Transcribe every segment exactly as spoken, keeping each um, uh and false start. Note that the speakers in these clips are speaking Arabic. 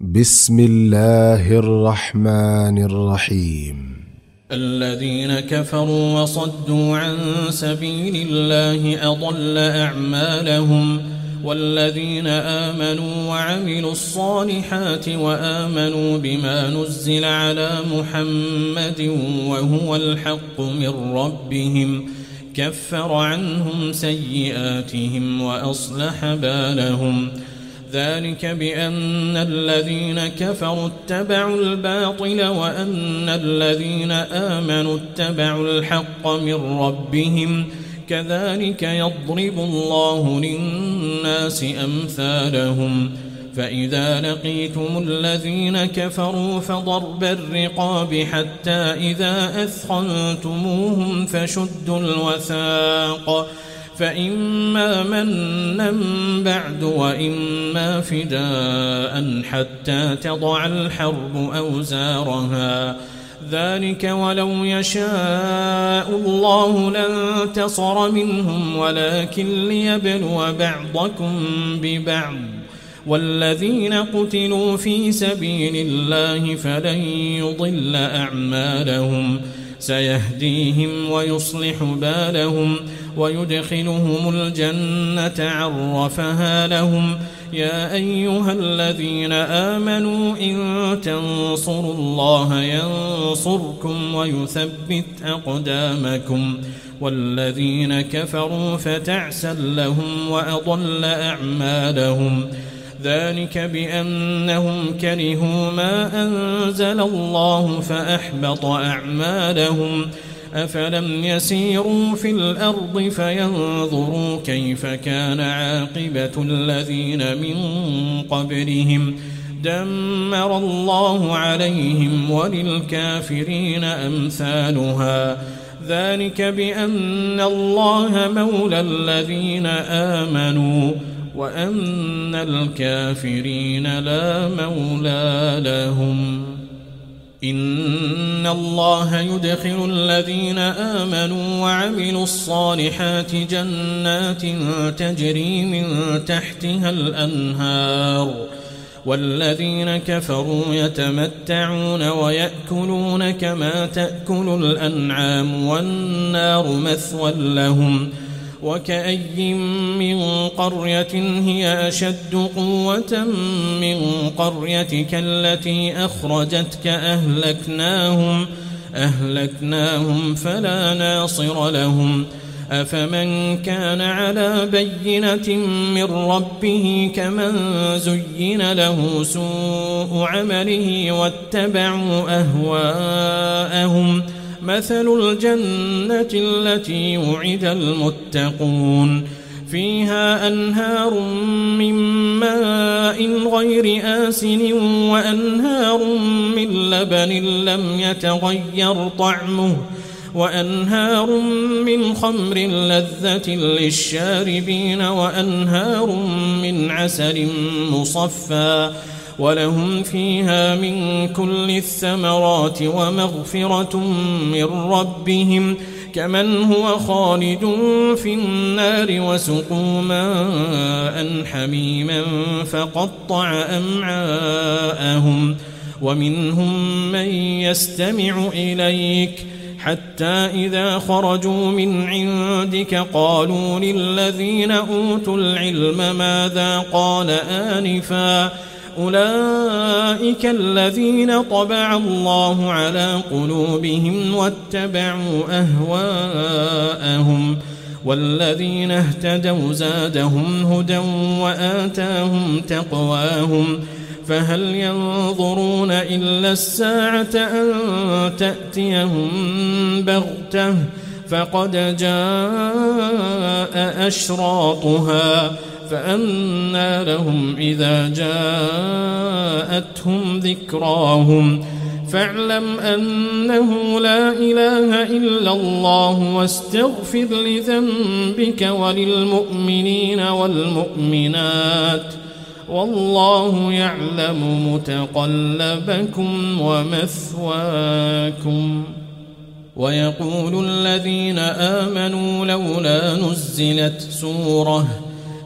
بسم الله الرحمن الرحيم. الذين كفروا وصدوا عن سبيل الله أضل أعمالهم، والذين آمنوا وعملوا الصالحات وآمنوا بما نزل على محمد وهو الحق من ربهم كفر عنهم سيئاتهم وأصلح بالهم. ذلك بأن الذين كفروا اتبعوا الباطل وأن الذين آمنوا اتبعوا الحق من ربهم، كذلك يضرب الله للناس أمثالهم. فإذا لقيتم الذين كفروا فضرب الرقاب حتى إذا أثخنتموهم فشدوا الوثاق، فإما منا بعد وإما فداء حتى تضع الحرب أوزارها. ذلك ولو يشاء الله لانتصر منهم ولكن ليبلو بعضكم ببعض. والذين قتلوا في سبيل الله فلن يضل أعمالهم، سيهديهم ويصلح بالهم ويدخلهم الجنة عرفها لهم. يا أيها الذين آمنوا إن تنصروا الله ينصركم ويثبت أقدامكم. والذين كفروا فتعسا لهم وأضل أعمالهم. ذلك بأنهم كرهوا ما أنزل الله فأحبط أعمالهم. أفلم يسيروا في الأرض فينظروا كيف كان عاقبة الذين من قبلهم دمر الله عليهم وللكافرين أمثالها. ذلك بأن الله مولى الذين آمنوا وأن الكافرين لا مولى لهم. إن الله يدخل الذين آمنوا وعملوا الصالحات جنات تجري من تحتها الأنهار، والذين كفروا يتمتعون ويأكلون كما تأكل الأنعام والنار مثوى لهم. وكأي من قرية هي أشد قوة من قريتك التي أخرجتك أهلكناهم أهلكناهم فلا ناصر لهم. أفمن كان على بينة من ربه كمن زين له سوء عمله واتبعوا أهواءهم. مثل الجنة التي وعد المتقون فيها أنهار من ماء غير آسن وأنهار من لبن لم يتغير طعمه وأنهار من خمر لذة للشاربين وأنهار من عسل مصفى ولهم فيها من كل الثمرات ومغفرة من ربهم كمن هو خالد في النار وسقوا ماء حميما فقطع أمعاءهم. ومنهم من يستمع إليك حتى إذا خرجوا من عندك قالوا للذين أوتوا العلم ماذا قال آنفا أولئك الذين طبع الله على قلوبهم واتبعوا أهواءهم. والذين اهتدوا زادهم هدى وآتاهم تقواهم. فهل ينظرون إلا الساعة أن تأتيهم بغتة فقد جاء أشراطها فأنى لهم إذا جاءتهم ذكراهم. فاعلم أنه لا إله إلا الله واستغفر لذنبك وللمؤمنين والمؤمنات والله يعلم متقلبكم ومثواكم. ويقول الذين آمنوا لولا نزلت سورة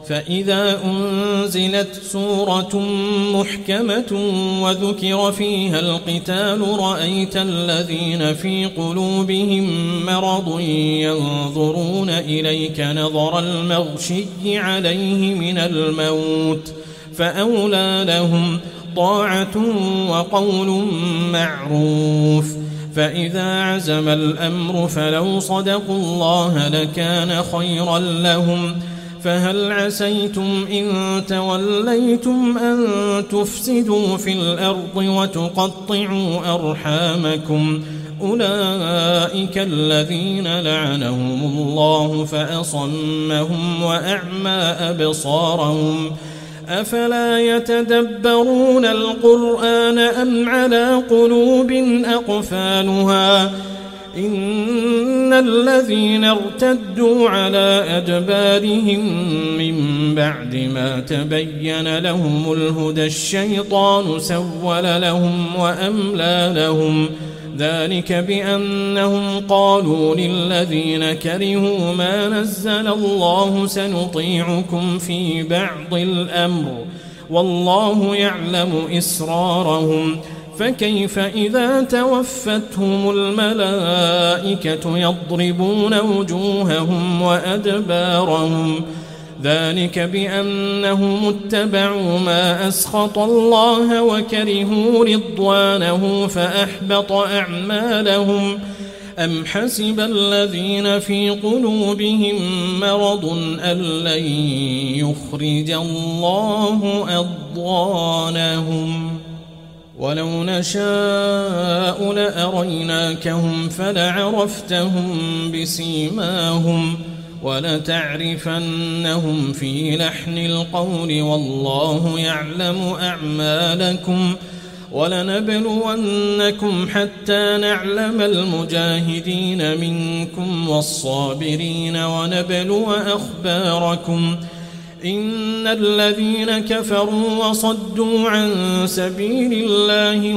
فإذا أنزلت سورة محكمة وذكر فيها القتال رأيت الذين في قلوبهم مرض ينظرون إليك نظر المغشي عليه من الموت فأولى لهم طاعة وقول معروف. فإذا عزم الأمر فلو صدقوا الله لكان خيرا لهم. فهل عسيتم إن توليتم أن تفسدوا في الأرض وتقطعوا أرحامكم أولئك الذين لعنهم الله فأصمهم وأعمى أبصارهم أفلا يتدبرون القرآن أم على قلوب أقفالها إن الذين ارتدوا على أدبارهم من بعد ما تبين لهم الهدى الشيطان سول لهم وأملى لهم ذلك بأنهم قالوا للذين كرهوا ما نزل الله سنطيعكم في بعض الأمر والله يعلم إسرارهم فكيف إذا توفتهم الملائكة يضربون وجوههم وأدبارهم ذلك بأنهم اتبعوا ما أسخط الله وكرهوا رضوانه فأحبط أعمالهم أم حسب الذين في قلوبهم مرض أن لن يخرج الله أضغانهم ولو نشاء لأريناكهم فلعرفتهم بسيماهم ولتعرفنهم في لحن القول والله يعلم أعمالكم ولنبلونكم حتى نعلم المجاهدين منكم والصابرين ونبلو أخباركم إن الذين كفروا وصدوا عن سبيل الله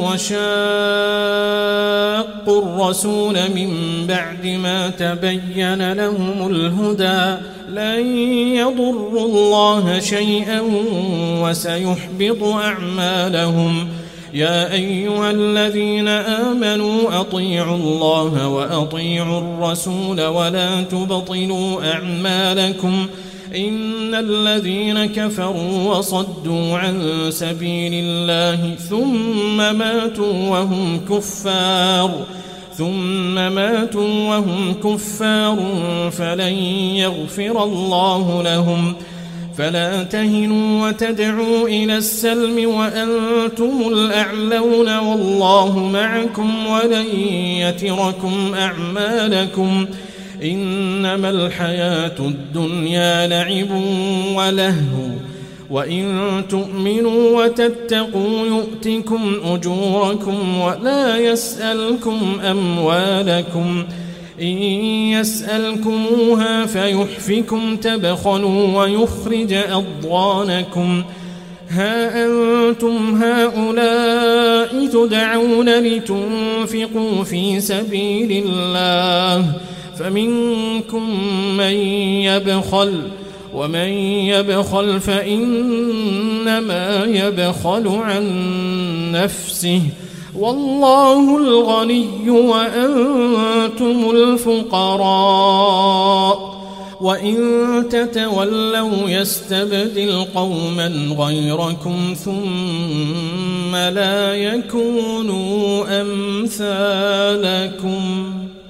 وشاقوا الرسول من بعد ما تبين لهم الهدى لن يضروا الله شيئا وسيحبط أعمالهم يا أيها الذين آمنوا أطيعوا الله وأطيعوا الرسول ولا تبطلوا أعمالكم إن الذين كفروا وصدوا عن سبيل الله ثم ماتوا وهم كفار ثم ماتوا وهم كفار فلن يغفر الله لهم فلا تهنوا وتدعوا إلى السلم وأنتم الأعلون والله معكم ولن يتركم أعمالكم إنما الحياة الدنيا لعب ولهو وإن تؤمنوا وتتقوا يؤتكم أجوركم ولا يسألكم أموالكم إن يسألكموها فيحفكم تبخلوا ويخرج أضغانكم ها أنتم هؤلاء تدعون لتنفقوا في سبيل الله فمنكم من يبخل ومن يبخل فإنما يبخل عن نفسه والله الغني وأنتم الفقراء وإن تتولوا يستبدل قوما غيركم ثم لا يكونوا أمثالكم